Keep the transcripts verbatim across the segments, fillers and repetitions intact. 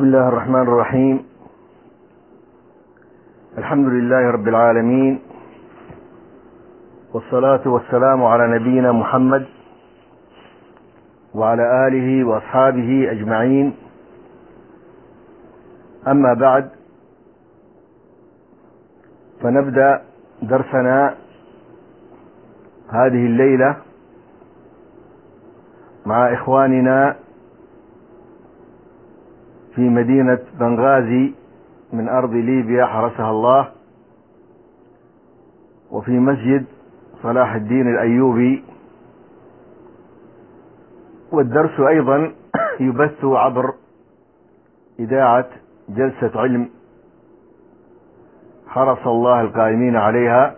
الله الرحمن الرحيم. الحمد لله رب العالمين، والصلاة والسلام على نبينا محمد وعلى آله وأصحابه أجمعين. أما بعد، فنبدأ درسنا هذه الليلة مع إخواننا في مدينة بنغازي من أرض ليبيا حرسها الله، وفي مسجد صلاح الدين الأيوبي. والدرس أيضا يبث عبر إذاعة جلسة علم حرس الله القائمين عليها.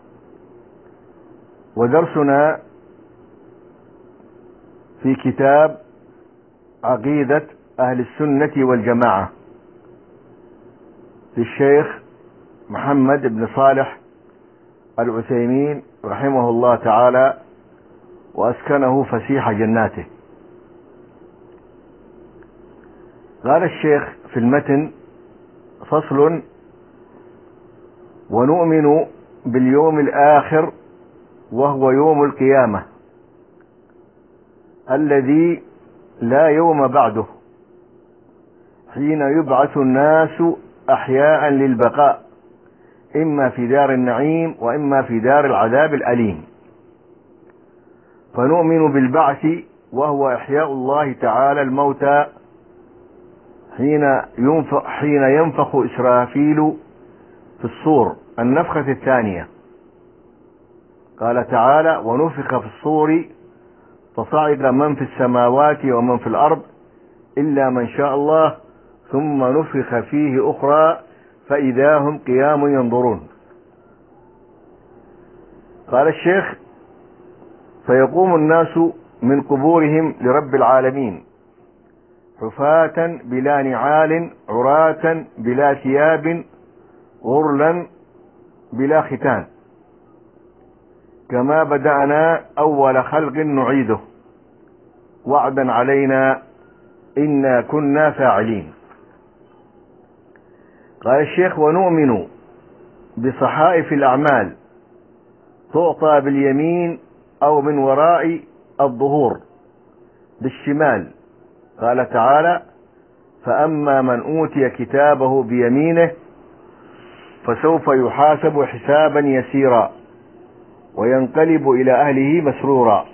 ودرسنا في كتاب عقيدة أهل السنة والجماعة للشيخ محمد بن صالح العثيمين رحمه الله تعالى، وأسكنه فسيح جناته. قال الشيخ في المتن: فصل: ونؤمن باليوم الآخر وهو يوم القيامة الذي لا يوم بعده، حين يبعث الناس أحياء للبقاء، إما في دار النعيم وإما في دار العذاب الأليم. فنؤمن بالبعث وهو إحياء الله تعالى الموتى حين ينفخ, حين ينفخ إسرافيل في الصور النفخة الثانية. قال تعالى: ونفخ في الصور فصعق من في السماوات ومن في الأرض إلا من شاء الله ثم نفخ فيه أخرى فإذا هم قيام ينظرون. قال الشيخ: فيقوم الناس من قبورهم لرب العالمين حفاة بلا نعال، عراة بلا ثياب، غرلا بلا ختان، كما بدأنا أول خلق نعيده وعدا علينا إنا كنا فاعلين. قال الشيخ: ونؤمن بصحائف الأعمال تعطى باليمين أو من وراء الظهور بالشمال. قال تعالى: فأما من أوتي كتابه بيمينه فسوف يحاسب حسابا يسيرا وينقلب إلى أهله مسرورا.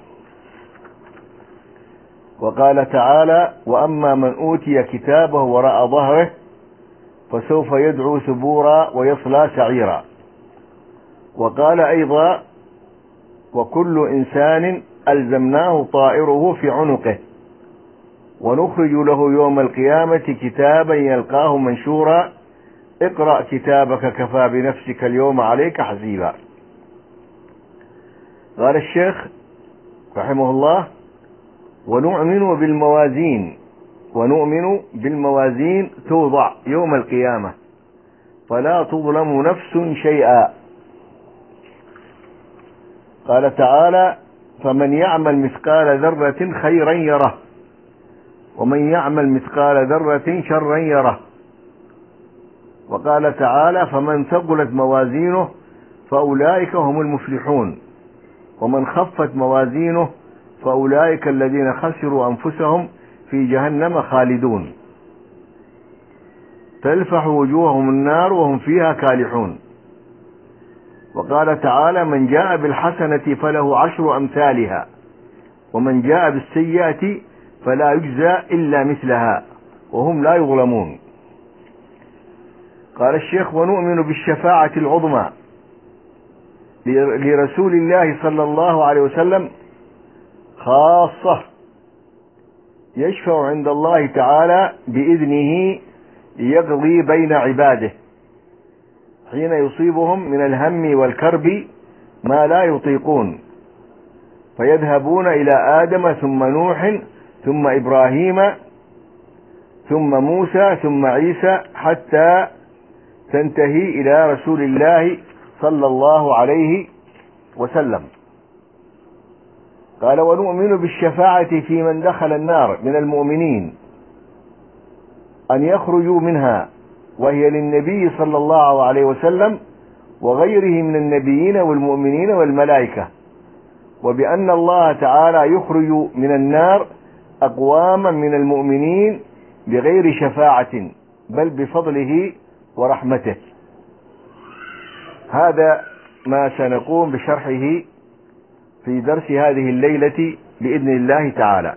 وقال تعالى: وأما من أوتي كتابه وراء ظهره فسوف يدعو ثبورا ويصلى سعيرا. وقال أيضا: وكل إنسان ألزمناه طائره في عنقه ونخرج له يوم القيامة كتابا يلقاه منشورا اقرأ كتابك كفى بنفسك اليوم عليك حسيبا. قال الشيخ رحمه الله: ونؤمن بالموازين ونؤمن بالموازين توضع يوم القيامة فلا تظلم نفس شيئا. قال تعالى: فمن يعمل مثقال ذرة خيرا يره ومن يعمل مثقال ذرة شرا يره. وقال تعالى: فمن ثقلت موازينه فأولئك هم المفلحون ومن خفت موازينه فأولئك الذين خسروا أنفسهم في جهنم خالدون تلفح وجوههم النار وهم فيها كالحون. وقال تعالى: من جاء بالحسنة فله عشر أمثالها ومن جاء بالسيئة فلا يجزى إلا مثلها وهم لا يظلمون. قال الشيخ: ونؤمن بالشفاعة العظمى لرسول الله صلى الله عليه وسلم خاصة، يشفع عند الله تعالى بإذنه ليقضي بين عباده حين يصيبهم من الهم والكرب ما لا يطيقون، فيذهبون إلى آدم ثم نوح ثم إبراهيم ثم موسى ثم عيسى حتى تنتهي إلى رسول الله صلى الله عليه وسلم. قال: ونؤمن بالشفاعة في من دخل النار من المؤمنين أن يخرجوا منها، وهي للنبي صلى الله عليه وسلم وغيره من النبيين والمؤمنين والملائكة، وبأن الله تعالى يخرج من النار أقواما من المؤمنين بغير شفاعة بل بفضله ورحمته. هذا ما سنقوم بشرحه في درس هذه الليلة بإذن الله تعالى.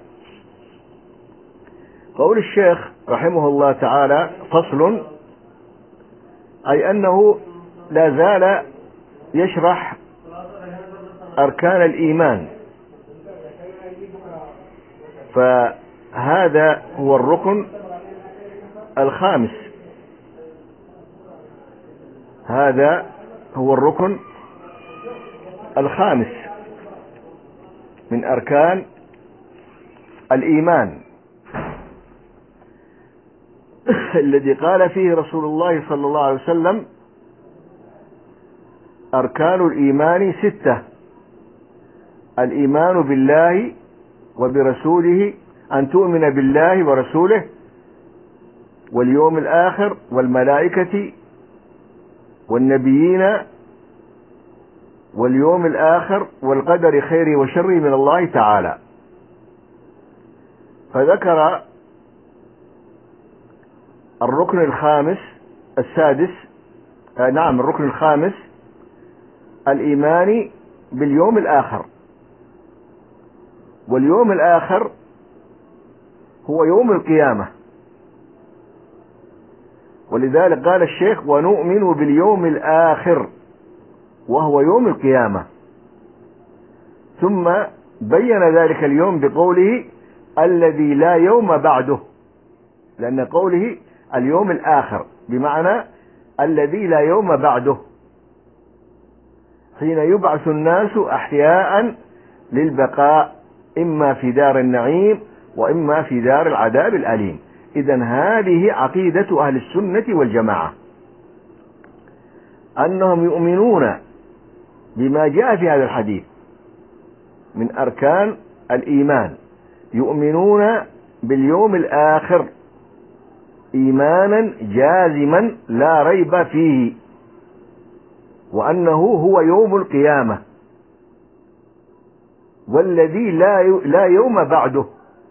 قول الشيخ رحمه الله تعالى: فصل، أي أنه لا زال يشرح أركان الإيمان، فهذا هو الركن الخامس، هذا هو الركن الخامس من أركان الإيمان الذي قال فيه رسول الله صلى الله عليه وسلم: أركان الإيمان ستة: الإيمان بالله وبرسوله، أن تؤمن بالله ورسوله واليوم الآخر والملائكة والنبيين واليوم الآخر والقدر خيره وشره من الله تعالى. فذكر الركن الخامس السادس آه نعم الركن الخامس الإيمان باليوم الآخر، واليوم الآخر هو يوم القيامة، ولذلك قال الشيخ: ونؤمن باليوم الآخر وهو يوم القيامة. ثم بين ذلك اليوم بقوله: الذي لا يوم بعده، لأن قوله اليوم الآخر بمعنى الذي لا يوم بعده، حين يبعث الناس أحياء للبقاء إما في دار النعيم وإما في دار العذاب الأليم. إذن هذه عقيدة أهل السنة والجماعة، أنهم يؤمنون بما جاء في هذا الحديث من أركان الإيمان، يؤمنون باليوم الآخر إيمانا جازما لا ريب فيه، وأنه هو يوم القيامة والذي لا يوم بعده،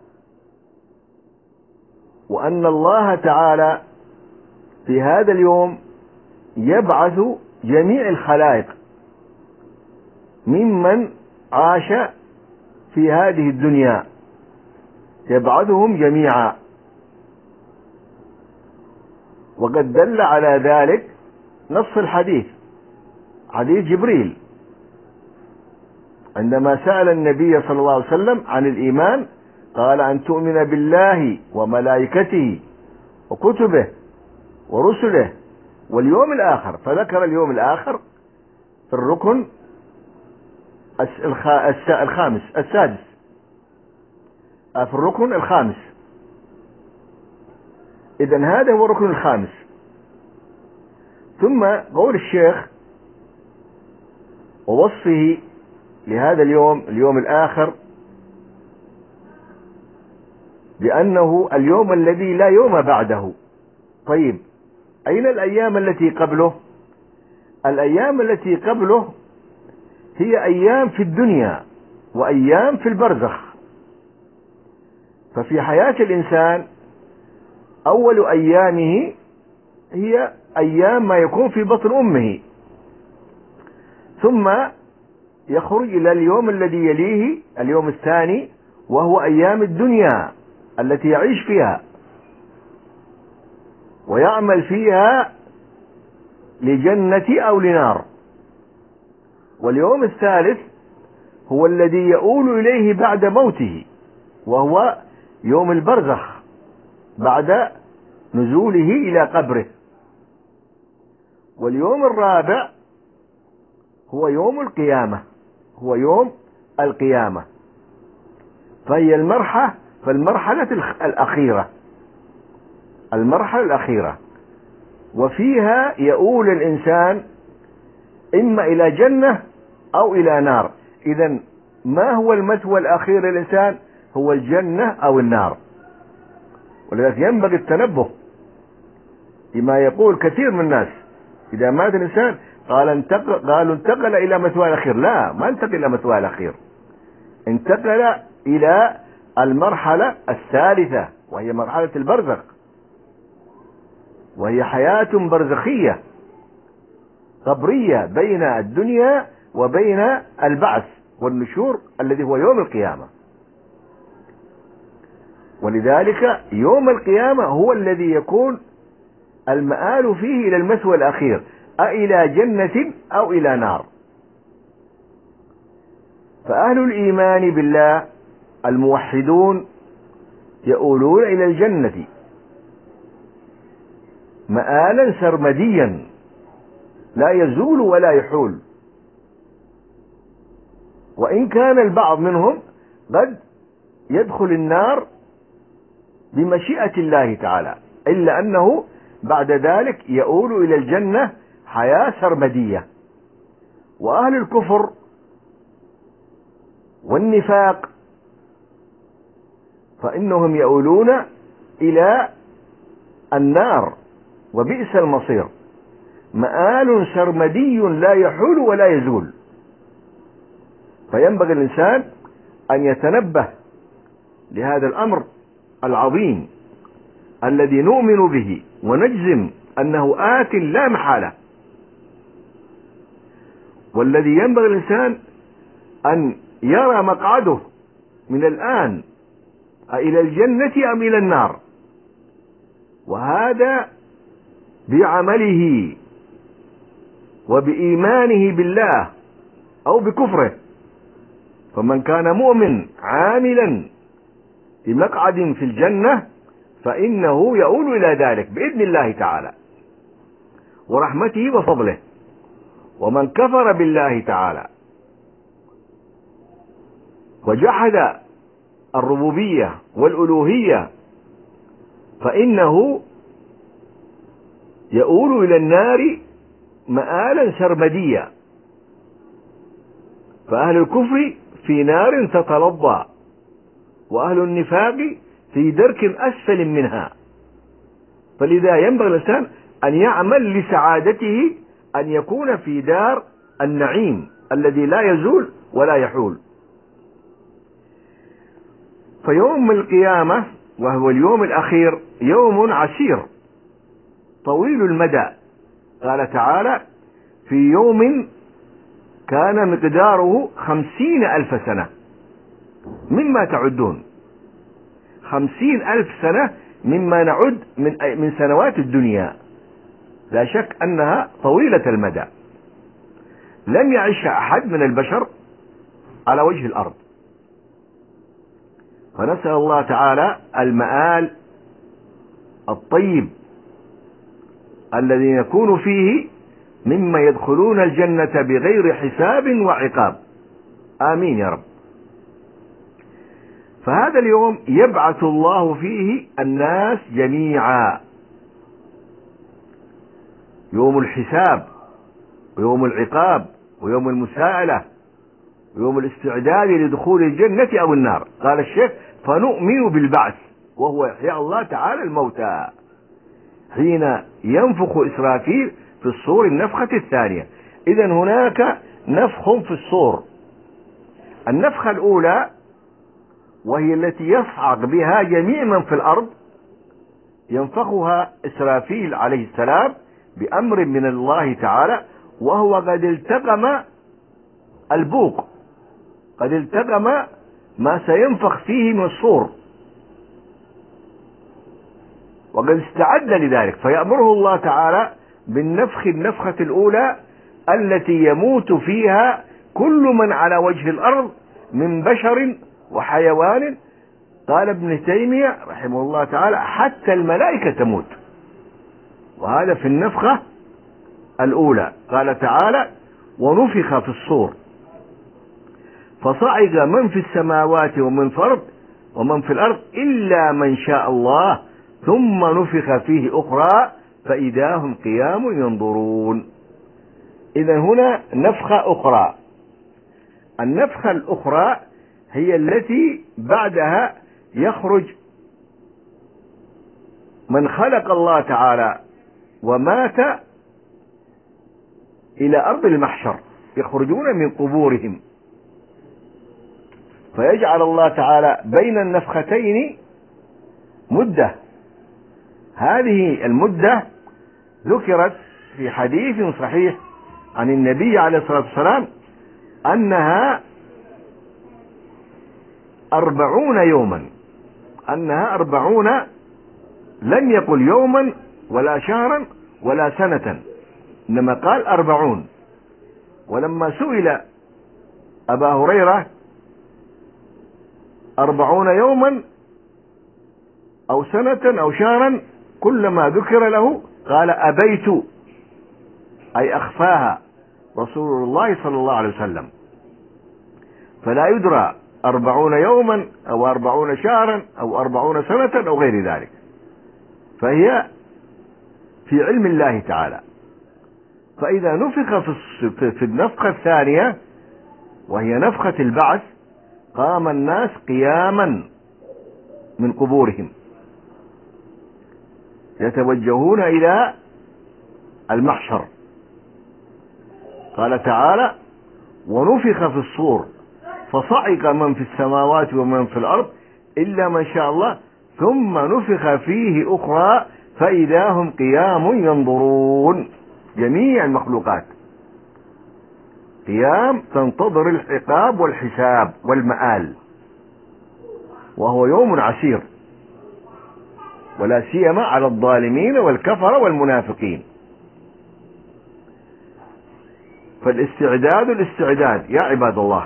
وأن الله تعالى في هذا اليوم يبعث جميع الخلائق ممن عاش في هذه الدنيا، يبعثهم جميعا. وقد دل على ذلك نص الحديث، حديث جبريل عندما سأل النبي صلى الله عليه وسلم عن الإيمان، قال: أن تؤمن بالله وملائكته وكتبه ورسله واليوم الآخر، فذكر اليوم الآخر في الركن الخامس السادس في الركن الخامس. إذن هذا هو الركن الخامس. ثم قول الشيخ ووصفه لهذا اليوم اليوم الآخر بأنه اليوم الذي لا يوم بعده. طيب، أين الأيام التي قبله؟ الأيام التي قبله هي أيام في الدنيا وأيام في البرزخ. ففي حياة الإنسان أول أيامه هي أيام ما يكون في بطن أمه، ثم يخرج إلى اليوم الذي يليه اليوم الثاني، وهو أيام الدنيا التي يعيش فيها ويعمل فيها لجنة أو لنار. واليوم الثالث هو الذي يؤول إليه بعد موته، وهو يوم البرزخ بعد نزوله إلى قبره. واليوم الرابع هو يوم القيامة، هو يوم القيامة. فهي المرحلة فالمرحلة الأخيرة المرحلة الأخيرة وفيها يؤول الإنسان إما إلى جنة أو إلى نار. إذن ما هو المثوى الأخير للإنسان؟ هو الجنة أو النار. ولذلك ينبغي التنبه لما يقول كثير من الناس إذا مات الإنسان قال انتقل قالوا انتقل إلى مثواه الأخير. لا، ما انتقل إلى مثواه الأخير، انتقل إلى المرحلة الثالثة وهي مرحلة البرزخ، وهي حياة برزخية قبرية بين الدنيا وبين البعث والنشور الذي هو يوم القيامة. ولذلك يوم القيامة هو الذي يكون المآل فيه إلى المثوى الأخير، أإلى جنة أو إلى نار. فأهل الإيمان بالله الموحدون يؤولون إلى الجنة مآلا سرمديا لا يزول ولا يحول، وإن كان البعض منهم قد يدخل النار بمشيئة الله تعالى، إلا أنه بعد ذلك يؤول إلى الجنة حياة سرمدية. وأهل الكفر والنفاق فإنهم يؤولون إلى النار وبئس المصير، مآل سرمدي لا يحول ولا يزول. فينبغي الإنسان أن يتنبه لهذا الأمر العظيم الذي نؤمن به ونجزم أنه آت لا محالة، والذي ينبغي الإنسان أن يرى مقعده من الآن إلى الجنة أم إلى النار، وهذا بعمله وبإيمانه بالله أو بكفره. فمن كان مؤمن عاملا بمقعد في الجنة فإنه يؤول إلى ذلك بإذن الله تعالى ورحمته وفضله. ومن كفر بالله تعالى وجحد الربوبية والألوهية فإنه يؤول إلى النار مآلا سرمديا. فأهل الكفر في نار تتلظى، وأهل النفاق في درك أسفل منها. فلذا ينبغي الإنسان أن يعمل لسعادته أن يكون في دار النعيم الذي لا يزول ولا يحول. فيوم القيامة وهو اليوم الأخير يوم عسير طويل المدى. قال تعالى: في يوم كان مقداره خمسين ألف سنة مما تعدون. خمسين ألف سنة مما نعد من من سنوات الدنيا، لا شك أنها طويلة المدى لم يعيشها أحد من البشر على وجه الأرض. فنسأل الله تعالى المآل الطيب الذي يكون فيه مما يدخلون الجنة بغير حساب وعقاب، آمين يا رب. فهذا اليوم يبعث الله فيه الناس جميعا، يوم الحساب ويوم العقاب ويوم المساءلة ويوم الاستعداد لدخول الجنة أو النار. قال الشيخ: فنؤمن بالبعث وهو إحياء الله تعالى الموتى حين ينفخ إسرافيل في الصور النفخة الثانية. إذن هناك نفخ في الصور. النفخة الأولى وهي التي يصعق بها جميع من في الأرض ينفخها إسرافيل عليه السلام بأمر من الله تعالى، وهو قد التقم البوق، قد التقم ما سينفخ فيه من الصور وقد استعد لذلك، فيأمره الله تعالى بالنفخ النفخة الأولى التي يموت فيها كل من على وجه الأرض من بشر وحيوان. قال ابن تيمية رحمه الله تعالى: حتى الملائكة تموت، وهذا في النفخة الأولى. قال تعالى: ونفخ في الصور فصعق من في السماوات ومن في الأرض ومن في الأرض إلا من شاء الله ثم نفخ فيه أخرى فإذا هم قيام ينظرون. إذا هنا نفخة أخرى. النفخة الأخرى هي التي بعدها يخرج من خلق الله تعالى ومات إلى أرض المحشر يخرجون من قبورهم، فيجعل الله تعالى بين النفختين مدة. هذه المدة ذكرت في حديث صحيح عن النبي عليه الصلاة والسلام أنها أربعون يوما، أنها أربعون، لم يقل يوما ولا شهرا ولا سنة، إنما قال أربعون. ولما سئل أبا هريرة أربعون يوما أو سنة أو شهرا، كلما ذكر له قال أبيت، أي أخفاها رسول الله صلى الله عليه وسلم، فلا يدرى أربعون يوما أو أربعون شهرا أو أربعون سنة أو غير ذلك، فهي في علم الله تعالى. فإذا نفخ في النفخة الثانية وهي نفخة البعث قام الناس قياما من قبورهم يتوجهون إلى المحشر. قال تعالى: ونفخ في الصور فصعق من في السماوات ومن في الأرض إلا من شاء الله ثم نفخ فيه أخرى فإذا هم قيام ينظرون. جميع المخلوقات قيام تنتظر العقاب والحساب والمآل، وهو يوم عسير، ولا سيما على الظالمين والكفر والمنافقين. فالاستعداد الاستعداد يا عباد الله.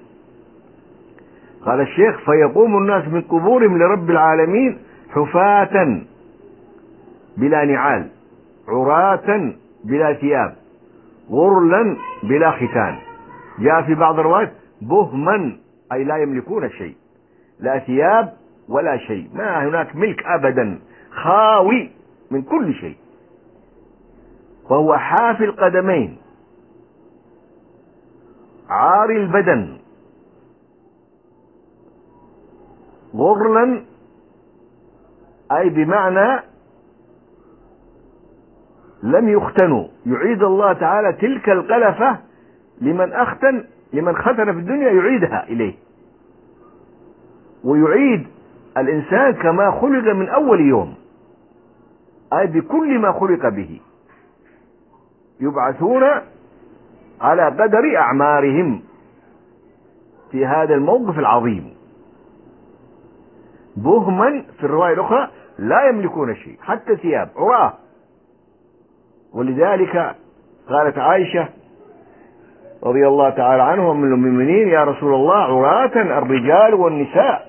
قال الشيخ: فيقوم الناس من قبورهم لرب العالمين حفاة بلا نعال، عراة بلا ثياب، غرلا بلا ختان. جاء في بعض الروايات بهما، أي لا يملكون شيء، لا ثياب ولا شيء، ما هناك ملك أبدا، خاوي من كل شيء. وهو حافي القدمين عاري البدن، غرلا أي بمعنى لم يختنوا. يعيد الله تعالى تلك القلفة لمن أختن، لمن ختن في الدنيا يعيدها إليه، ويعيد الإنسان كما خلق من أول يوم، أي بكل ما خلق به. يبعثون على قدر أعمارهم في هذا الموقف العظيم. بهما في الرواية الأخرى لا يملكون شيء، حتى ثياب، عراه. ولذلك قالت عائشة رضي الله تعالى عنهم من المؤمنين: يا رسول الله عراة الرجال والنساء.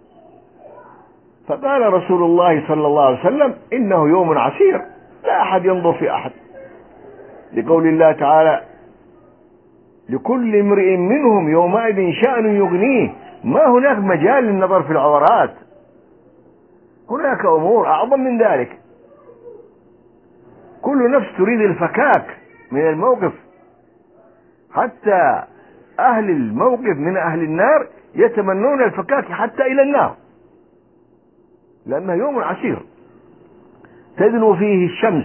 فقال رسول الله صلى الله عليه وسلم: إنه يوم عسير لا أحد ينظر في أحد، لقول الله تعالى: لكل امرئ منهم يومئذ شأن يغنيه. ما هناك مجال للنظر في العورات، هناك أمور أعظم من ذلك. كل نفس تريد الفكاك من الموقف، حتى أهل الموقف من أهل النار يتمنون الفكاك حتى إلى النار، لأنه يوم عسير تدنو فيه الشمس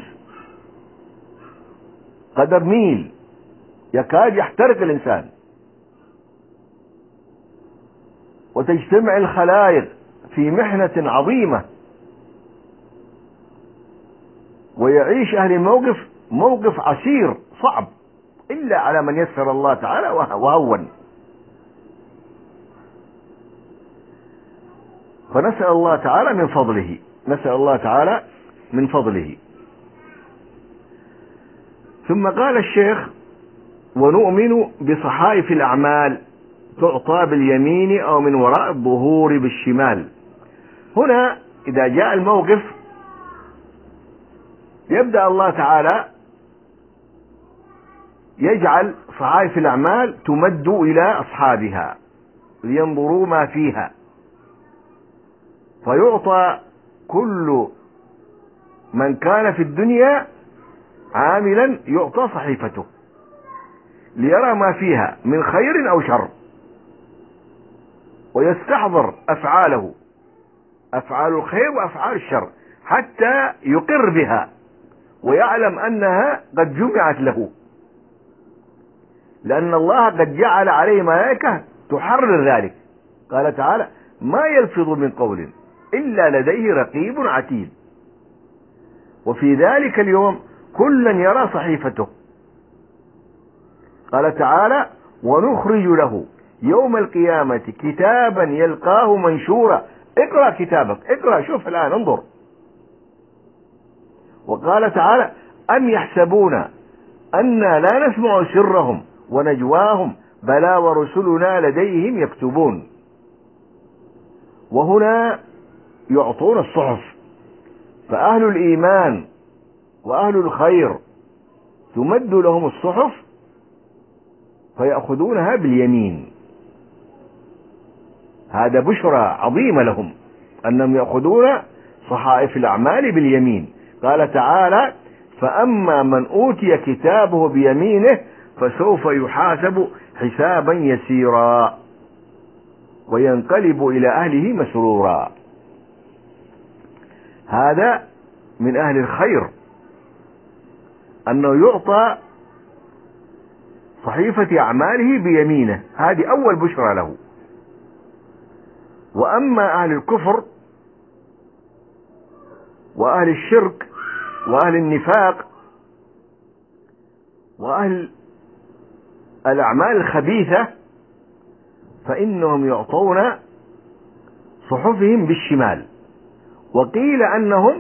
قدر ميل، يكاد يحترق الإنسان، وتجتمع الخلائق في محنة عظيمة، ويعيش أهل الموقف موقف عسير صعب إلا على من يسر الله تعالى وهون. فنسأل الله تعالى من فضله، نسأل الله تعالى من فضله. ثم قال الشيخ: ونؤمن بصحائف الأعمال تعطى باليمين أو من وراء الظهور بالشمال. هنا إذا جاء الموقف يبدأ الله تعالى يجعل صحائف الأعمال تمد إلى أصحابها لينظروا ما فيها، فيعطى كل من كان في الدنيا عاملا يعطى صحيفته ليرى ما فيها من خير أو شر، ويستحضر أفعاله، أفعال الخير وأفعال الشر، حتى يقر بها ويعلم أنها قد جمعت له، لأن الله قد جعل عليه ملائكة تحرر ذلك. قال تعالى: ما يلفظ من قول إلا لديه رقيب عتيد. وفي ذلك اليوم كلا يرى صحيفته. قال تعالى: ونخرج له يوم القيامة كتابا يلقاه منشورا. اقرأ كتابك، اقرأ، شوف الآن، انظر. وقال تعالى: أم يحسبون أنا لا نسمع سرهم ونجواهم بلى ورسلنا لديهم يكتبون. وهنا يعطون الصحف، فأهل الإيمان وأهل الخير تمد لهم الصحف فيأخذونها باليمين. هذا بشرى عظيمة لهم أنهم يأخذون صحائف الأعمال باليمين. قال تعالى: فأما من أوتي كتابه بيمينه فسوف يحاسب حسابا يسيرا وينقلب إلى أهله مسرورا. هذا من أهل الخير، أنه يعطى صحيفة أعماله بيمينه، هذه أول بشرى له. وأما أهل الكفر وأهل الشرك وأهل النفاق وأهل الأعمال الخبيثة فإنهم يعطون صحفهم بالشمال. وقيل أنهم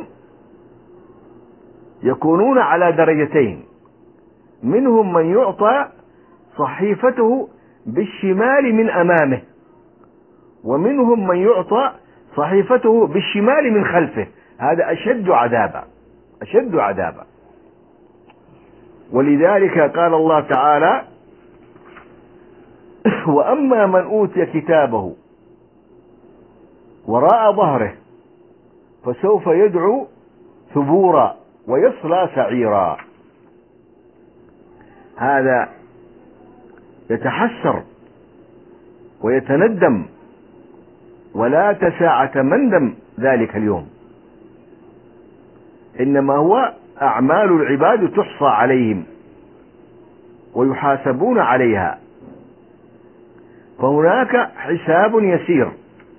يكونون على درجتين، منهم من يعطى صحيفته بالشمال من أمامه، ومنهم من يعطى صحيفته بالشمال من خلفه. هذا أشد عذابا، أشد عذابا. ولذلك قال الله تعالى: وأما من أوتي كتابه وراء ظهره فسوف يدعو ثبورا ويصلى سعيرا. هذا يتحسر ويتندم، ولا تساعة مندم ذلك اليوم، إنما هو أعمال العباد تحصى عليهم ويحاسبون عليها، فهناك حساب يسير.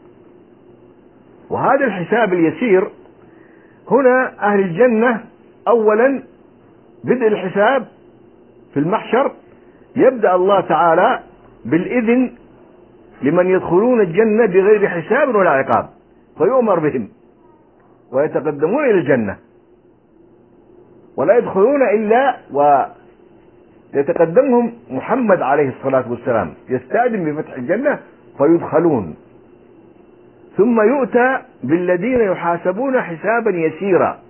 وهذا الحساب اليسير هنا أهل الجنة أولا بدء الحساب في المحشر يبدأ الله تعالى بالإذن لمن يدخلون الجنة بغير حساب ولا عقاب، فيؤمر بهم ويتقدمون إلى الجنة، ولا يدخلون إلا ويتقدمهم محمد عليه الصلاة والسلام، يستأذن بفتح الجنة فيدخلون. ثم يؤتى بالذين يحاسبون حسابا يسيرا،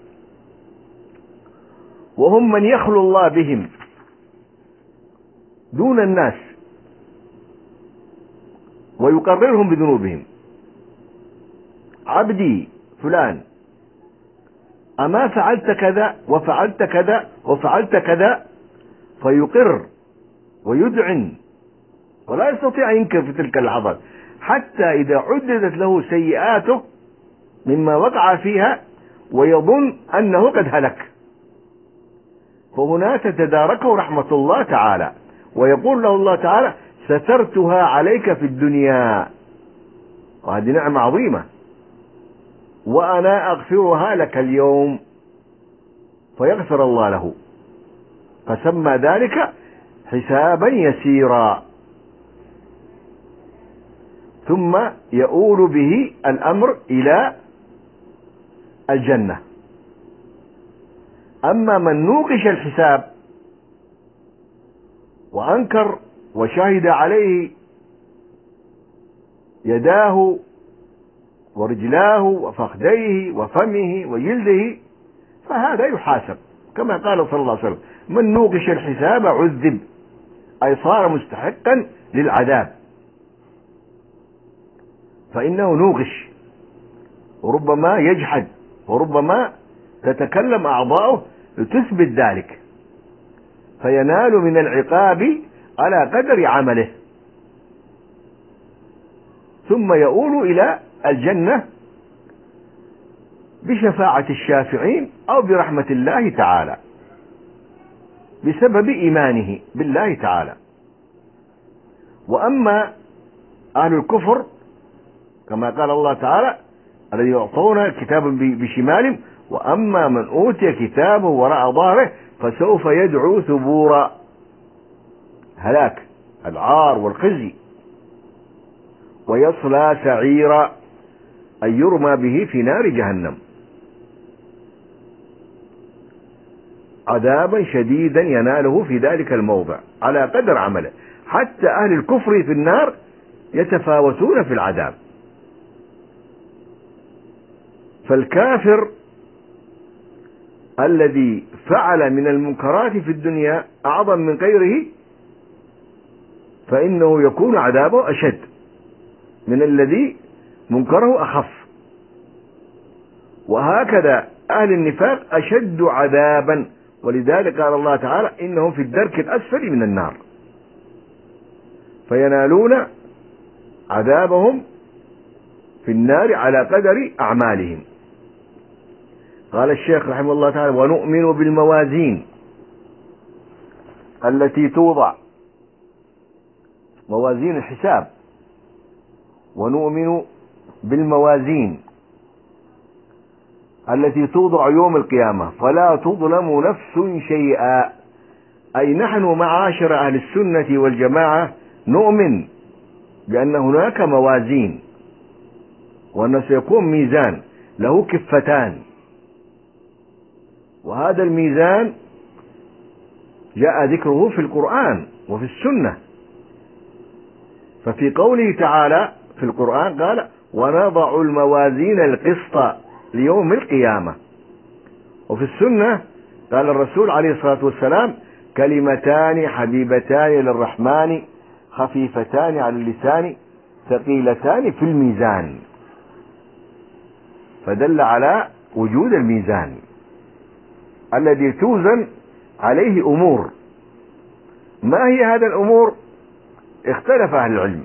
وهم من يخلو الله بهم دون الناس ويقررهم بذنوبهم: عبدي فلان أما فعلت كذا وفعلت كذا وفعلت كذا، فيقر ويذعن ولا يستطيع أن ينكر في تلك اللحظات، حتى إذا عددت له سيئاته مما وقع فيها ويظن أنه قد هلك، فهنا تتداركه رحمة الله تعالى، ويقول له الله تعالى: سترتها عليك في الدنيا، وهذه نعمة عظيمة، وأنا أغفرها لك اليوم، فيغفر الله له، فسمى ذلك حسابا يسيرا. ثم يؤول به الأمر إلى الجنة. أما من نوقش الحساب وأنكر وشهد عليه يداه ورجلاه وفخذيه وفمه وجلده، فهذا يحاسب كما قال صلى الله عليه وسلم: من نوقش الحساب عذب، أي صار مستحقا للعذاب، فإنه نوقش، وربما يجحد، وربما تتكلم أعضاؤه لتثبت ذلك، فينال من العقاب على قدر عمله. ثم يؤول إلى الجنة بشفاعة الشافعين أو برحمة الله تعالى بسبب إيمانه بالله تعالى. وأما أهل الكفر كما قال الله تعالى الذي يعطون الكتاب بشمالهم وأما من أوتي كتابه وراء ظهره فسوف يدعو ثبورا، هلاك العار والخزي، ويصلى سعيرا أي يرمى به في نار جهنم عذابا شديدا يناله في ذلك الموضع على قدر عمله. حتى أهل الكفر في النار يتفاوتون في العذاب. فالكافر الذي فعل من المنكرات في الدنيا أعظم من غيره فإنه يكون عذابه أشد من الذي منكره أخف. وهكذا أهل النفاق أشد عذابا، ولذلك قال الله تعالى إنهم في الدرك الأسفل من النار، فينالون عذابهم في النار على قدر أعمالهم. قال الشيخ رحمه الله تعالى ونؤمن بالموازين التي توضع، موازين الحساب، ونؤمن بالموازين التي توضع يوم القيامة فلا تظلم نفس شيئا. أي نحن معاشر أهل السنة والجماعة نؤمن بأن هناك موازين، وأنه سيكون ميزان له كفتان، وهذا الميزان جاء ذكره في القرآن وفي السنة. ففي قوله تعالى في القرآن قال ونضع الموازين القسط ليوم القيامة، وفي السنة قال الرسول عليه الصلاة والسلام كلمتان حبيبتان للرحمن خفيفتان على اللسان ثقيلتان في الميزان، فدل على وجود الميزان الذي توزن عليه أمور. ما هي هذا الأمور؟ اختلف أهل العلم،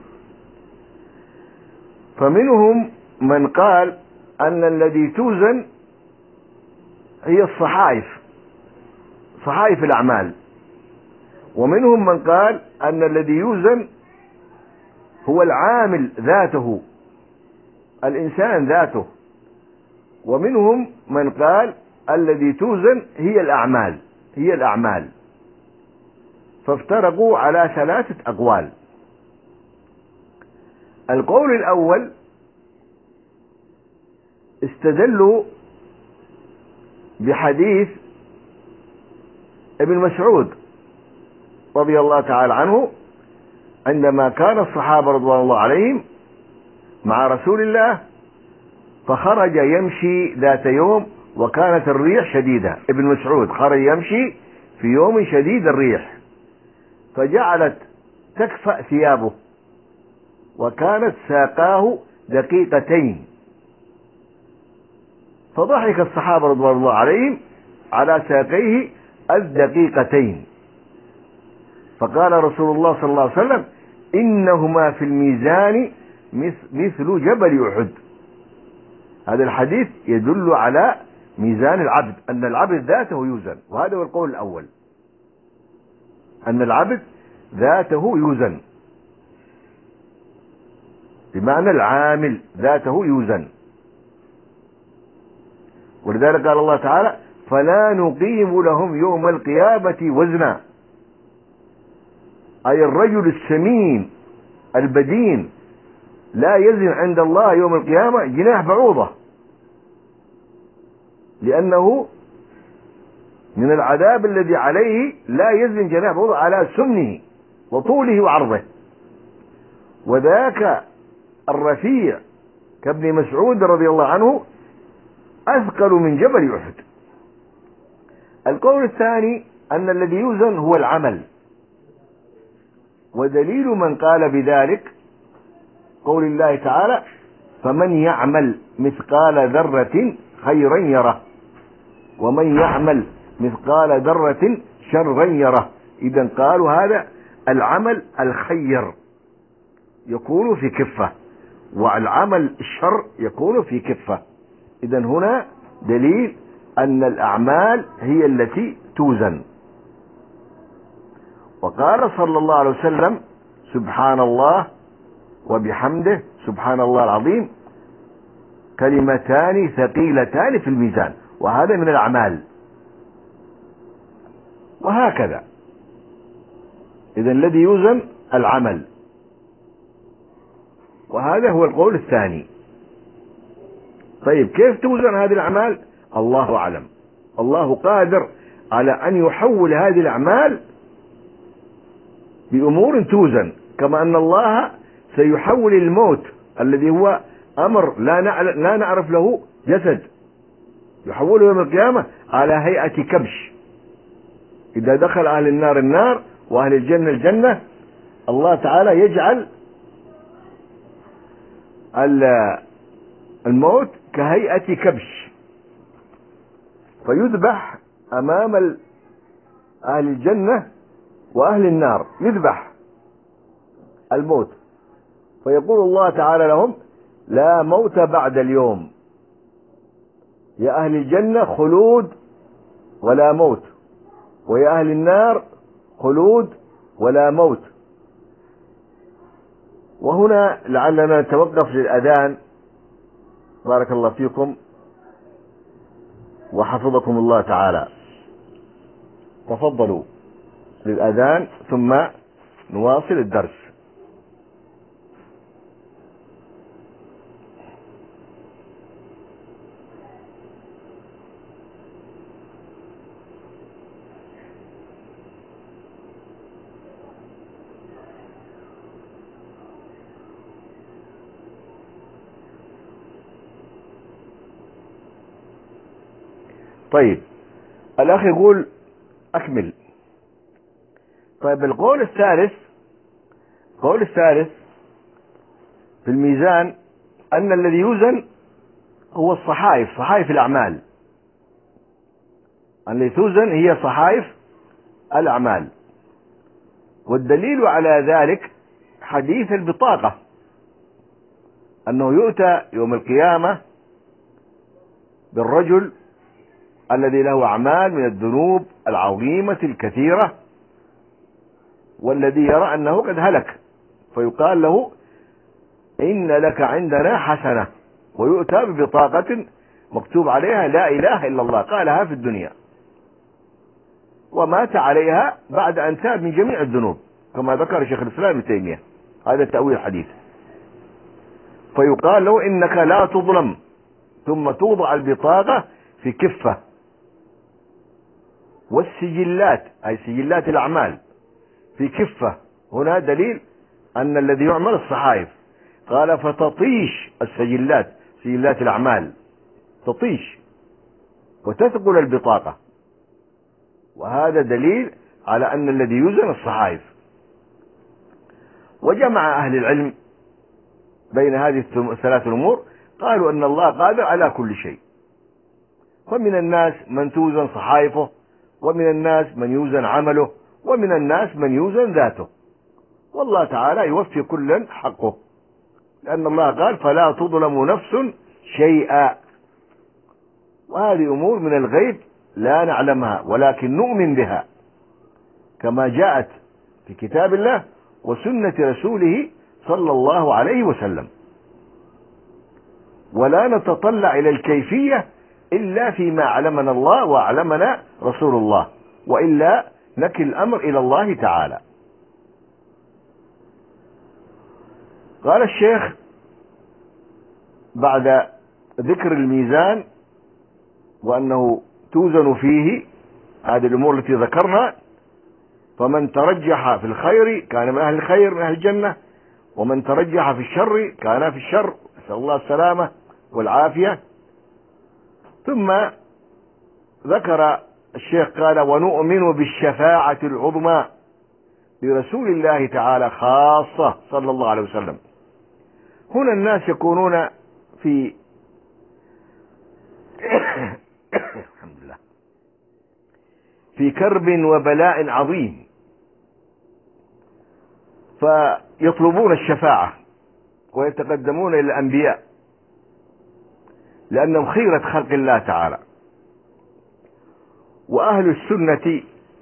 فمنهم من قال أن الذي توزن هي الصحائف، صحائف الأعمال، ومنهم من قال أن الذي يوزن هو العامل ذاته، الإنسان ذاته، ومنهم من قال الذي توزن هي الأعمال، هي الأعمال. فافترقوا على ثلاثة أقوال. القول الأول استدلوا بحديث ابن مسعود رضي الله تعالى عنه عندما كان الصحابة رضوان الله عليهم مع رسول الله فخرج يمشي ذات يوم وكانت الريح شديدة. ابن مسعود خرج يمشي في يوم شديد الريح فجعلت تكفأ ثيابه وكانت ساقاه دقيقتين، فضحك الصحابة رضوان الله عليهم على ساقيه الدقيقتين، فقال رسول الله صلى الله عليه وسلم إنهما في الميزان مثل جبل أحد. هذا الحديث يدل على ميزان العبد، أن العبد ذاته يوزن، وهذا هو القول الأول، أن العبد ذاته يوزن، بمعنى العامل ذاته يوزن. ولذلك قال الله تعالى فلا نقيم لهم يوم القيامة وزنا، أي الرجل السمين البدين لا يزن عند الله يوم القيامة جناح بعوضة، لأنه من العذاب الذي عليه لا يزن جناح بعوضة على سمنه وطوله وعرضه. وذاك الرفيع كابن مسعود رضي الله عنه أثقل من جبل أحد. القول الثاني أن الذي يوزن هو العمل، ودليل من قال بذلك قول الله تعالى فمن يعمل مثقال ذرة خيرا يره ومن يعمل مثقال ذرة شرا يره. إذن قالوا هذا العمل الخير يكون في كفة، والعمل الشر يكون في كفة. إذن هنا دليل أن الأعمال هي التي توزن. وقال صلى الله عليه وسلم: سبحان الله وبحمده سبحان الله العظيم كلمتان ثقيلتان في الميزان، وهذا من الأعمال. وهكذا، إذا الذي يوزن العمل، وهذا هو القول الثاني. طيب كيف توزن هذه الأعمال؟ الله أعلم. الله قادر على أن يحول هذه الأعمال بأمور توزن، كما أن الله سيحول الموت الذي هو أمر لا نعرف له جسد، يحوله يوم القيامة على هيئة كبش. إذا دخل أهل النار النار وأهل الجنة الجنة، الله تعالى يجعل الموت كهيئة كبش، فيذبح أمام أهل الجنة وأهل النار، يذبح الموت، فيقول الله تعالى لهم: لا موت بعد اليوم، يا أهل الجنة خلود ولا موت، ويا أهل النار خلود ولا موت. وهنا لعلنا نتوقف للأذان، بارك الله فيكم وحفظكم الله تعالى. تفضلوا للأذان ثم نواصل الدرس. طيب الأخ يقول أكمل. طيب القول الثالث، القول الثالث في الميزان أن الذي يوزن هو الصحائف، صحائف الأعمال. التي توزن هي صحائف الأعمال، والدليل على ذلك حديث البطاقة، أنه يؤتى يوم القيامة بالرجل الذي له أعمال من الذنوب العظيمة الكثيرة، والذي يرى أنه قد هلك، فيقال له: إن لك عندنا حسنة، ويؤتى ببطاقة مكتوب عليها لا إله إلا الله، قالها في الدنيا ومات عليها بعد أن تاب من جميع الذنوب، كما ذكر شيخ الإسلام ابن تيمية، هذا تأويل الحديث. فيقال له: إنك لا تظلم، ثم توضع البطاقة في كفة، والسجلات أي سجلات الأعمال في كفة. هنا دليل أن الذي يعمل الصحائف. قال: فتطيش السجلات، سجلات الأعمال تطيش وتثقل البطاقة، وهذا دليل على أن الذي يوزن الصحائف. وجمع أهل العلم بين هذه الثلاث الأمور، قالوا أن الله قادر على كل شيء، فمن الناس من توزن صحائفه، ومن الناس من يوزن عمله، ومن الناس من يوزن ذاته، والله تعالى يوفي كلا حقه، لأن الله قال: فلا تظلم نفس شيئا. وهذه أمور من الغيب لا نعلمها، ولكن نؤمن بها كما جاءت في كتاب الله وسنة رسوله صلى الله عليه وسلم، ولا نتطلع إلى الكيفية إلا فيما علمنا الله وأعلمنا رسول الله، وإلا نكل الأمر إلى الله تعالى. قال الشيخ بعد ذكر الميزان وأنه توزن فيه هذه الأمور التي ذكرنا: فمن ترجح في الخير كان من أهل الخير من أهل الجنة، ومن ترجح في الشر كان في الشر، نسأل الله السلامة والعافية. ثم ذكر الشيخ قال: ونؤمن بالشفاعة العظمى لرسول الله تعالى خاصة صلى الله عليه وسلم. هنا الناس يكونون في الحمد لله في كرب وبلاء عظيم، فيطلبون الشفاعة ويتقدمون إلى الأنبياء، لأنهم خيرة خلق الله تعالى. وأهل السنة،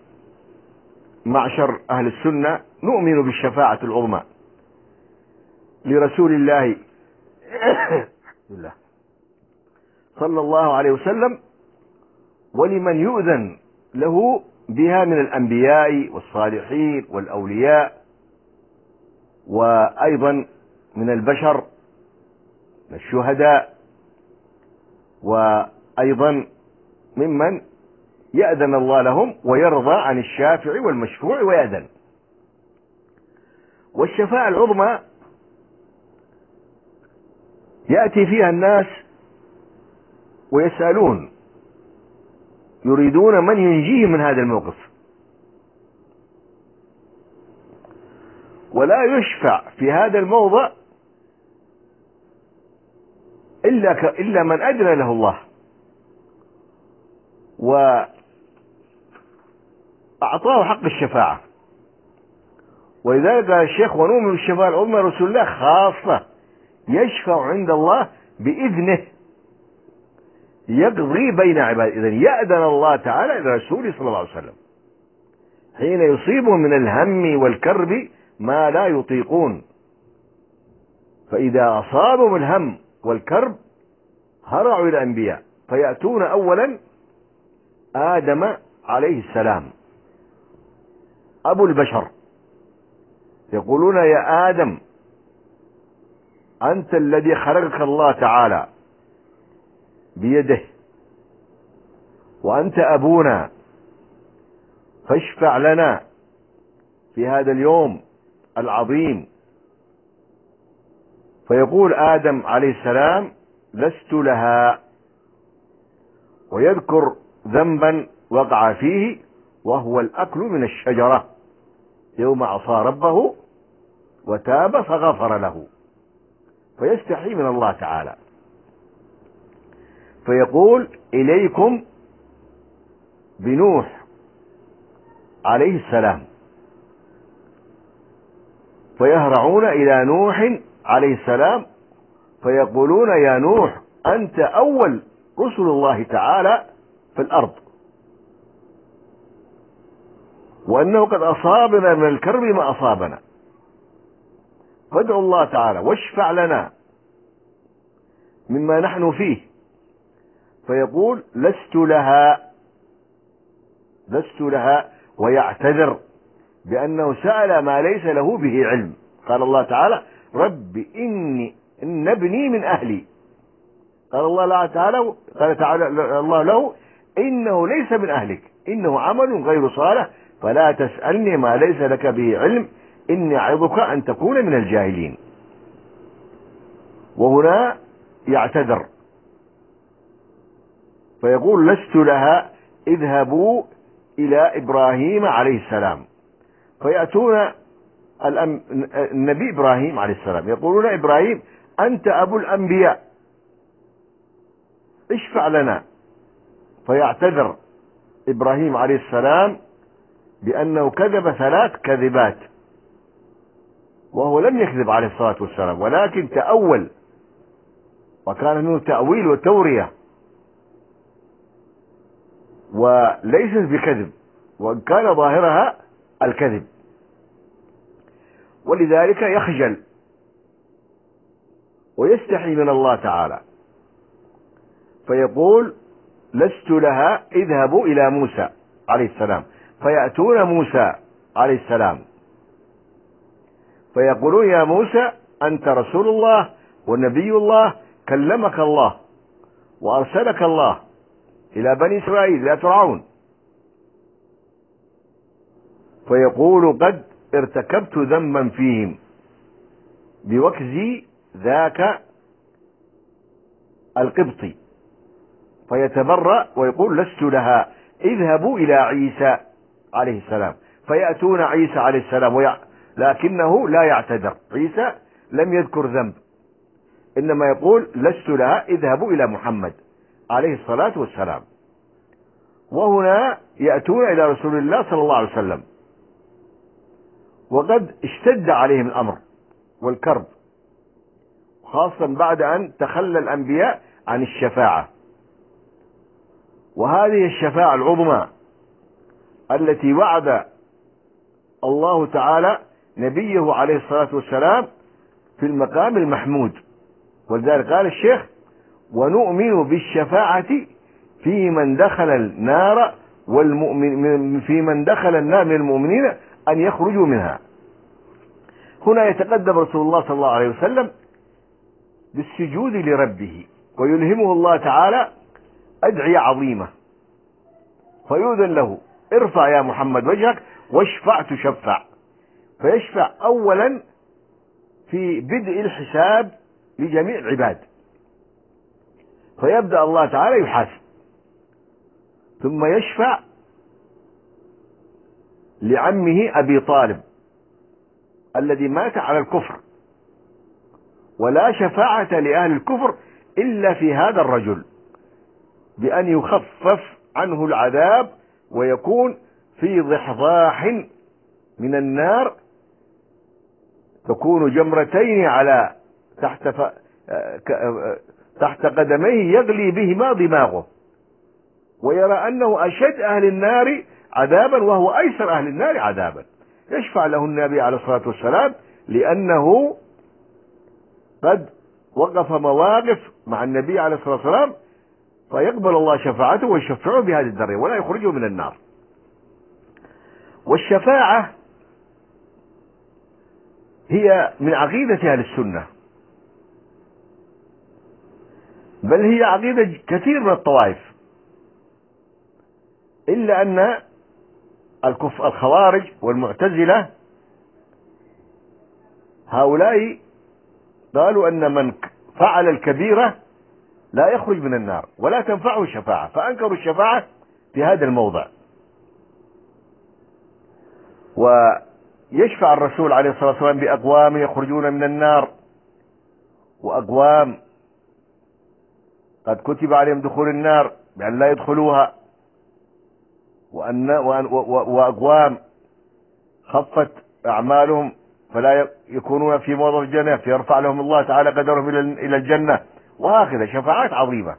معشر أهل السنة، نؤمن بالشفاعة العظمى لرسول الله صلى الله عليه وسلم، ولمن يؤذن له بها من الأنبياء والصالحين والأولياء، وأيضا من البشر من الشهداء، وأيضا ممن يأذن الله لهم ويرضى عن الشافع والمشفوع ويأذن. والشفاعة العظمى يأتي فيها الناس ويسألون، يريدون من ينجيهم من هذا الموقف، ولا يشفع في هذا الموضع إلا, ك... إلا من أذن له الله وأعطاه حق الشفاعة. ولذلك قال الشيخ: ونؤمن بالشفاعة العظمى رسول الله خاصة يشفع عند الله بإذنه يقضي بين عباده. إذن يأذن الله تعالى إلى رسوله صلى الله عليه وسلم حين يصيبهم من الهم والكرب ما لا يطيقون، فإذا أصابهم الهم والكرب هرعوا إلى الأنبياء، فيأتون أولا آدم عليه السلام أبو البشر، يقولون: يا آدم، أنت الذي خلقك الله تعالى بيده، وأنت أبونا، فاشفع لنا في هذا اليوم العظيم. فيقول آدم عليه السلام: لست لها، ويذكر ذنبا وقع فيه وهو الأكل من الشجرة يوم عصى ربه وتاب فغفر له، فيستحي من الله تعالى، فيقول: إليكم بنوح عليه السلام، فيهرعون إلى نوح عليه السلام فيقولون: يا نوح، أنت أول رسل الله تعالى في الأرض، وأنه قد أصابنا من الكرب ما أصابنا، فادعوا الله تعالى واشفع لنا مما نحن فيه. فيقول: لست لها، لست لها، ويعتذر بأنه سأل ما ليس له به علم. قال الله تعالى: رب إني إن ابني من أهلي. قال الله تعالى قال تعالى الله له: إنه ليس من أهلك، إنه عمل غير صالح، فلا تسألني ما ليس لك به علم، إني أعظك أن تكون من الجاهلين. وهنا يعتذر فيقول: لست لها، اذهبوا إلى إبراهيم عليه السلام. فيأتون النبي إبراهيم عليه السلام يقولون: إبراهيم، أنت أبو الأنبياء، اشفع لنا. فيعتذر إبراهيم عليه السلام بأنه كذب ثلاث كذبات، وهو لم يكذب عليه الصلاة والسلام، ولكن تأول، وكان منه تأويل وتورية، وليست بكذب، وإن كان ظاهرها الكذب. ولذلك يخجل ويستحي من الله تعالى، فيقول: لست لها، اذهبوا إلى موسى عليه السلام. فيأتون موسى عليه السلام فيقولون: يا موسى، أنت رسول الله ونبي الله، كلمك الله وأرسلك الله إلى بني إسرائيل إلى فرعون. فيقول: قد ارتكبت ذنبا فيهم بوكزي ذاك القبطي. فيتبرأ ويقول: لست لها، اذهبوا إلى عيسى عليه السلام. فيأتون عيسى عليه السلام ويع... لكنه لا يعتذر، عيسى لم يذكر ذنب، إنما يقول: لست لها، اذهبوا إلى محمد عليه الصلاة والسلام. وهنا يأتون إلى رسول الله صلى الله عليه وسلم وقد اشتد عليهم الأمر والكرب، خاصة بعد أن تخلى الأنبياء عن الشفاعة. وهذه الشفاعة العظمى التي وعد الله تعالى نبيه عليه الصلاة والسلام في المقام المحمود. ولذلك قال الشيخ: ونؤمن بالشفاعة في من دخل النار والمؤمن في من دخل النار من المؤمنين أن يخرجوا منها. هنا يتقدم رسول الله صلى الله عليه وسلم بالسجود لربه، ويلهمه الله تعالى أدعية عظيمة، فيؤذن له: ارفع يا محمد وجهك واشفع تشفع. فيشفع أولا في بدء الحساب لجميع العباد، فيبدأ الله تعالى يحاسب، ثم يشفع لعمه أبي طالب الذي مات على الكفر، ولا شفاعة لأهل الكفر إلا في هذا الرجل، بأن يخفف عنه العذاب ويكون في ضحضاح من النار تكون جمرتين على تحت ف... تحت قدميه يغلي بهما دماغه، ويرى أنه أشد أهل النار عذابا وهو أيسر أهل النار عذابا. يشفع له النبي عليه الصلاة والسلام لأنه قد وقف مواقف مع النبي عليه الصلاة والسلام، فيقبل الله شفاعته ويشفعه بهذه الدرجة ولا يخرجه من النار. والشفاعة هي من عقيدة أهل السنة، بل هي عقيدة كثير من الطوائف، إلا أن الخوارج والمعتزلة هؤلاء قالوا أن من فعل الكبيرة لا يخرج من النار ولا تنفعه الشفاعة، فأنكروا الشفاعة في هذا الموضع. ويشفع الرسول عليه الصلاة والسلام بأقوام يخرجون من النار، وأقوام قد كتب عليهم دخول النار بأن لا يدخلوها، وأن وأقوام خفت أعمالهم فلا يكونون في موضع الجنة فيرفع لهم الله تعالى قدرهم إلى الجنة، وهكذا شفاعات عظيمة.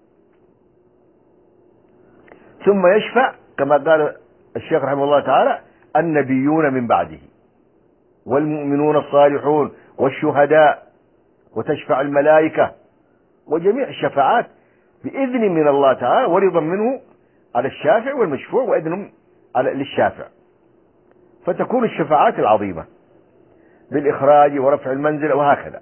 ثم يشفع كما قال الشيخ رحمه الله تعالى: النبيون من بعده والمؤمنون الصالحون والشهداء، وتشفع الملائكة، وجميع الشفاعات بإذن من الله تعالى ورضا منه على الشافع والمشفوع، وإذن للشافع، فتكون الشفاعات العظيمة بالإخراج ورفع المنزل وهكذا.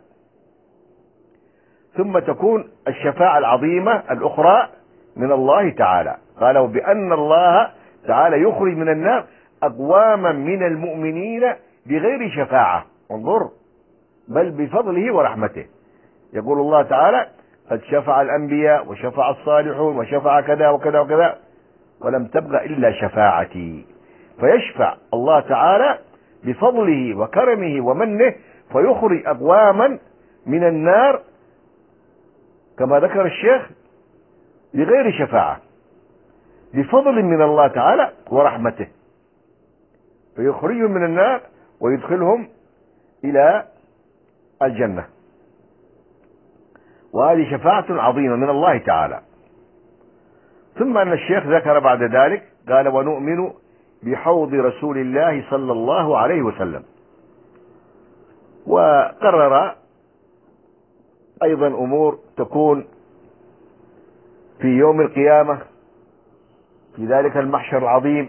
ثم تكون الشفاعة العظيمة الأخرى من الله تعالى، قالوا بأن الله تعالى يخرج من النار أقواما من المؤمنين بغير شفاعة، انظر، بل بفضله ورحمته. يقول الله تعالى: قد شفع الأنبياء وشفع الصالحون وشفع كذا وكذا وكذا ولم تبق إلا شفاعتي. فيشفع الله تعالى بفضله وكرمه ومنه فيخرج أقواما من النار كما ذكر الشيخ بغير شفاعة، بفضل من الله تعالى ورحمته، فيخرجهم من النار ويدخلهم إلى الجنة. وهذه شفاعة عظيمة من الله تعالى. ثم أن الشيخ ذكر بعد ذلك قال: ونؤمن بحوض رسول الله صلى الله عليه وسلم. وقرر أيضا أمور تكون في يوم القيامة في ذلك المحشر العظيم،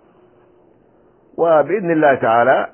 وبإذن الله تعالى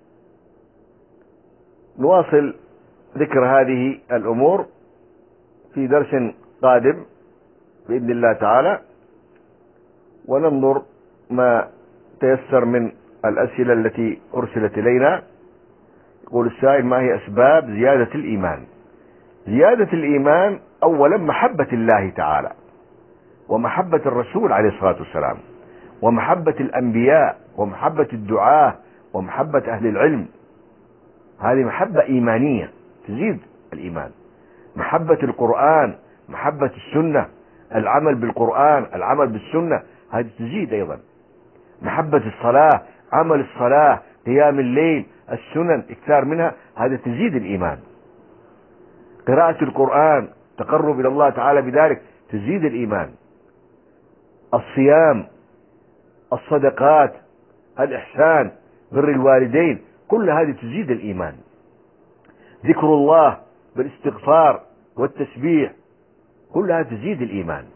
نواصل ذكر هذه الأمور في درس قادم بإذن الله تعالى، وننظر ما تيسر من الأسئلة التي أرسلت إلينا. يقول السائل: ما هي أسباب زيادة الإيمان؟ زيادة الإيمان أولا محبة الله تعالى، ومحبة الرسول عليه الصلاة والسلام، ومحبة الأنبياء، ومحبة الدعاة، ومحبة أهل العلم. هذه محبة إيمانية تزيد الإيمان. محبة القرآن، محبة السنة، العمل بالقرآن، العمل بالسنة، هذه تزيد أيضا. محبة الصلاة، عمل الصلاة، قيام الليل، السنن، اكثار منها، هذا تزيد الإيمان. قراءة القرآن تقرب إلى الله تعالى بذلك تزيد الإيمان. الصيام، الصدقات، الإحسان، بر الوالدين، كل هذه تزيد الإيمان. ذكر الله بالاستغفار والتسبيح، كلها تزيد الإيمان.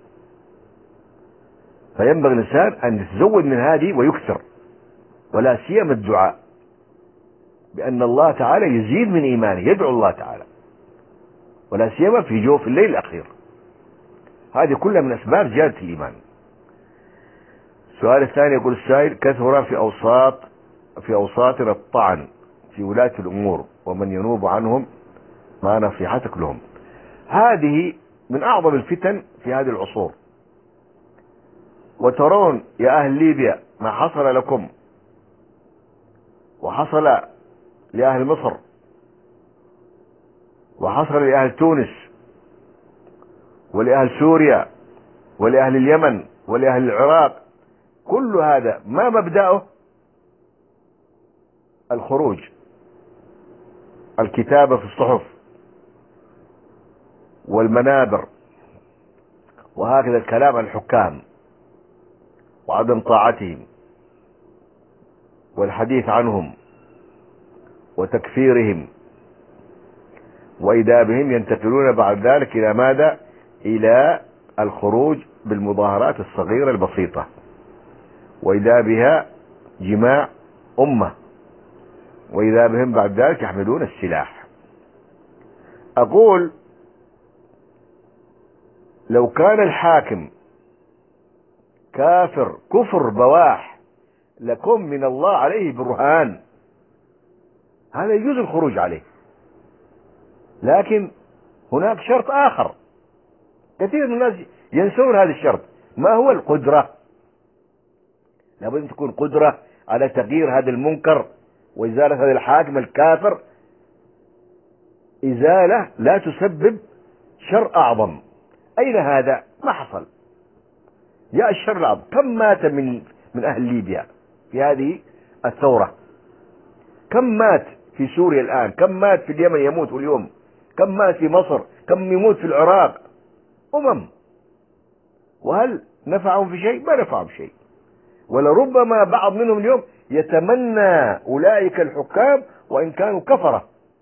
فينبغي الإنسان أن يتزود من هذه ويكثر، ولا سيما الدعاء بأن الله تعالى يزيد من إيمانه، يدعو الله تعالى، ولا سيما في جوف الليل الأخير. هذه كلها من أسباب زيادة الإيمان. السؤال الثاني يقول السائل: كثر في أوساط في أوساطنا الطعن في ولاة الأمور ومن ينوب عنهم، ما نصيحتك لهم؟ هذه من أعظم الفتن في هذه العصور. وترون يا أهل ليبيا ما حصل لكم وحصل لأهل مصر وحصل لأهل تونس ولأهل سوريا ولأهل اليمن ولأهل العراق. كل هذا ما مبدأه؟ الخروج، الكتابة في الصحف والمنابر، وهكذا الكلام عن الحكام وعدم طاعتهم والحديث عنهم وتكفيرهم، وإذا بهم ينتقلون بعد ذلك إلى ماذا؟ إلى الخروج بالمظاهرات الصغيرة البسيطة، وإذا بها جماع أمة، وإذا بهم بعد ذلك يحملون السلاح. أقول لو كان الحاكم كافر كفر بواح لكم من الله عليه برهان، هذا يجوز الخروج عليه. لكن هناك شرط آخر، كثير من الناس ينسون هذا الشرط. ما هو؟ القدرة. لابد أن تكون قدرة على تغيير هذا المنكر وإزالة هذا الحاكم الكافر، إزالة لا تسبب شر أعظم. أين هذا؟ ما حصل. جاء الشر العظيم. كم مات من من أهل ليبيا في هذه الثورة؟ كم مات في سوريا الآن؟ كم مات في اليمن يموت اليوم؟ كم مات في مصر؟ كم يموت في العراق؟ أمم. وهل نفعهم في شيء؟ ما نفعهم شيء. ولربما بعض منهم اليوم يتمنى أولئك الحكام وإن كانوا كفرة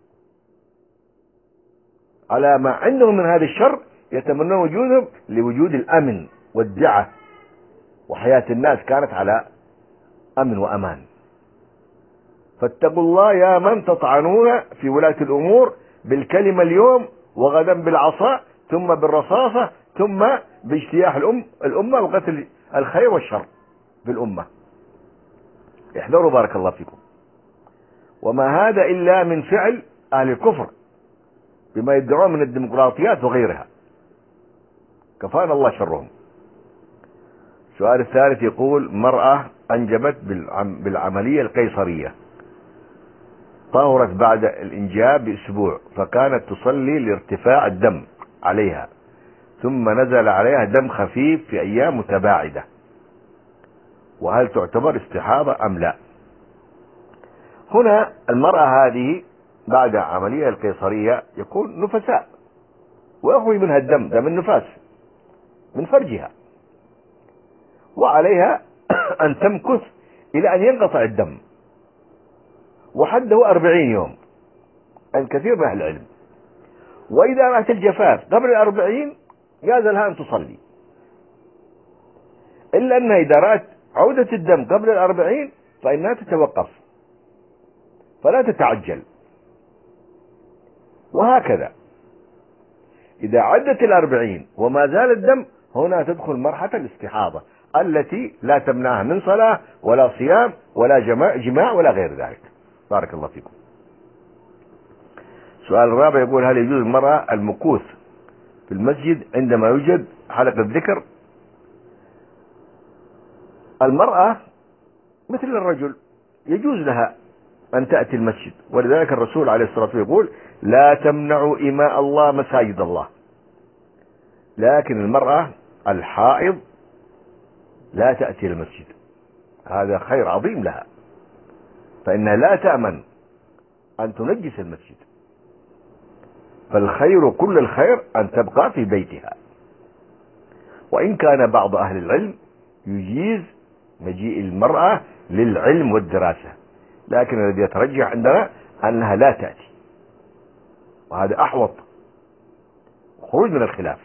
على ما عندهم من هذا الشر، يتمنون وجودهم لوجود الأمن والدعة، وحياة الناس كانت على أمن وأمان. فاتقوا الله يا من تطعنون في ولاة الأمور بالكلمة اليوم، وغدا بالعصا، ثم بالرصاصة، ثم باجتياح الأم الأمة وقتل الخير والشر بالأمة. احذروا بارك الله فيكم. وما هذا إلا من فعل أهل الكفر بما يدعون من الديمقراطيات وغيرها، كفانا الله شرهم. السؤال الثالث يقول: مرأة أنجبت بالعملية القيصرية، طهرت بعد الإنجاب بأسبوع، فكانت تصلي لارتفاع الدم عليها، ثم نزل عليها دم خفيف في أيام متباعدة، وهل تعتبر استحاضة أم لا؟ هنا المرأة هذه بعد عملية القيصرية يكون نفساء، ويخرج منها الدم، دم النفاس من فرجها، وعليها أن تمكث إلى أن ينقطع الدم، وحده أربعين يوم عند كثير من أهل العلم. وإذا رأت الجفاف قبل الأربعين جاز لها أن تصلي، إلا أنها إذا رأت عودة الدم قبل الأربعين فإنها تتوقف فلا تتعجل. وهكذا إذا عدت الأربعين وما زال الدم، هنا تدخل مرحلة الاستحاضة التي لا تمنعها من صلاة ولا صيام ولا جماع, جماع ولا غير ذلك. بارك الله فيكم. السؤال الرابع يقول: هل يجوز المرأة المكوث في المسجد عندما يوجد حلقة ذكر؟ المرأة مثل الرجل يجوز لها أن تأتي المسجد، ولذلك الرسول عليه الصلاة والسلام يقول: لا تمنعوا إماء الله مساجد الله. لكن المرأة الحائض لا تأتي المسجد، هذا خير عظيم لها، فإنها لا تأمن أن تنجس المسجد. فالخير كل الخير أن تبقى في بيتها. وإن كان بعض أهل العلم يجيز مجيء المرأة للعلم والدراسة، لكن الذي يترجح عندنا أنها لا تأتي، وهذا أحوط خروج من الخلاف.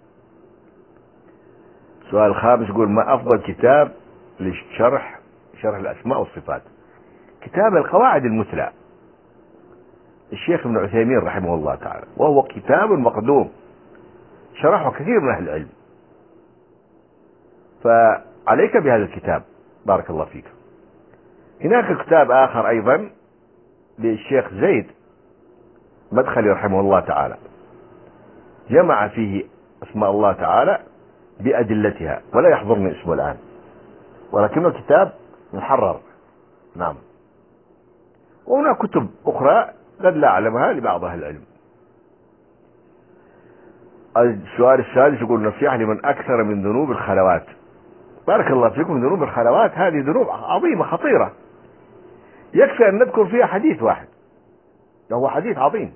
السؤال الخامس يقول: ما أفضل كتاب لشرح شرح الأسماء والصفات؟ كتاب القواعد المثلى الشيخ ابن عثيمين رحمه الله تعالى، وهو كتاب مقدوم شرحه كثير من أهل العلم، فعليك بهذا الكتاب بارك الله فيك. هناك كتاب آخر أيضا للشيخ زيد مدخلي رحمه الله تعالى، جمع فيه أسماء الله تعالى بأدلتها، ولا يحضرني اسمه الآن، ولكنه كتاب محرر. نعم. وهناك كتب أخرى قد لا أعلمها لبعض أهل العلم. السؤال الثالث يقول: نصيحة لمن أكثر من ذنوب الخلوات. بارك الله فيكم. ذنوب الخلوات هذه ذنوب عظيمة خطيرة، يكفي أن نذكر فيها حديث واحد، وهو حديث عظيم،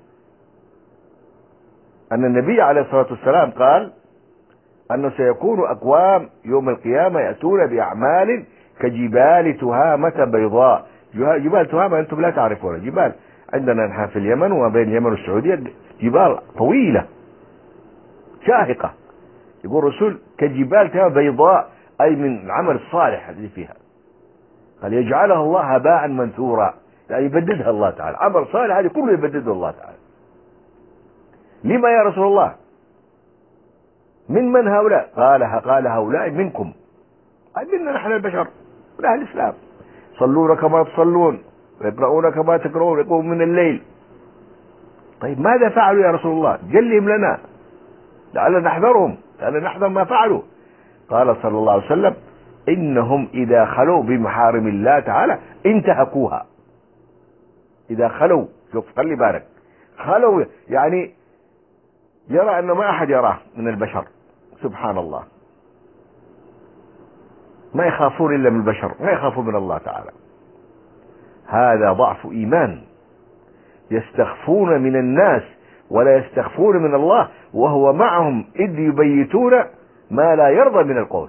أن النبي عليه الصلاة والسلام قال أنه سيكون أقوام يوم القيامة يأتون بأعمال كجبال تهامة بيضاء. جبال تهامة أنتم لا تعرفون، جبال عندنا نحن في اليمن وما بين اليمن والسعودية جبال طويلة شاهقة، يقول الرسول كجبال تهامة بيضاء، أي من العمل الصالح الذي فيها، قال يجعلها الله هباء منثورا، يعني يبددها الله تعالى، عمل صالح هذه كله يبدده الله تعالى. لما يا رسول الله؟ من من هؤلاء؟ قال قال هؤلاء منكم، أي منا نحن البشر من أهل الإسلام، صلون كما تصلون ويقرؤون كما تقرؤون يقومون من الليل. طيب ماذا فعلوا يا رسول الله؟ جلهم لنا لعلنا نحذرهم، لعلنا نحذر ما فعلوا. قال صلى الله عليه وسلم: إنهم إذا خلوا بمحارم الله تعالى انتهكوها. إذا خلوا، شوف خلي بالك، خلوا يعني يرى أنه ما أحد يراه من البشر، سبحان الله، ما يخافون إلا من البشر، ما يخافون من الله تعالى. هذا ضعف إيمان، يستخفون من الناس ولا يستخفون من الله، وهو معهم إذ يبيتون ما لا يرضى من القول،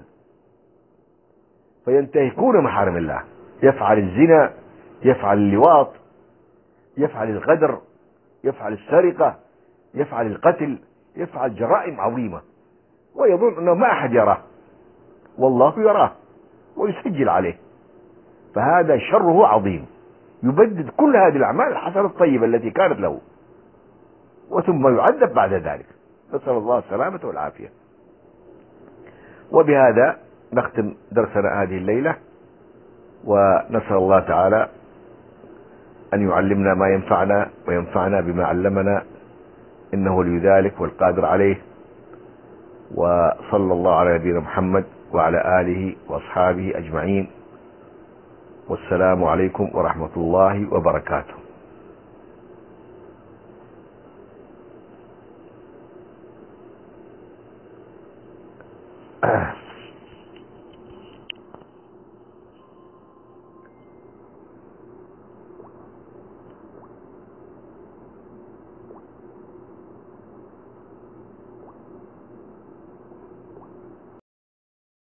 فينتهكون محارم الله، يفعل الزنا، يفعل اللواط، يفعل الغدر، يفعل السرقة، يفعل القتل، يفعل جرائم عظيمة، ويظن أنه ما أحد يراه، والله يراه ويسجل عليه. فهذا شره عظيم، يبدد كل هذه الأعمال الحسنة الطيبة التي كانت له، وثم يعذب بعد ذلك، نسأل الله السلامة والعافية. وبهذا نختم درسنا هذه الليلة، ونسأل الله تعالى أن يعلمنا ما ينفعنا وينفعنا بما علمنا، إنه ولي ذلك والقادر عليه. وصلى الله على نبينا محمد وعلى آله وأصحابه أجمعين، والسلام عليكم ورحمة الله وبركاته.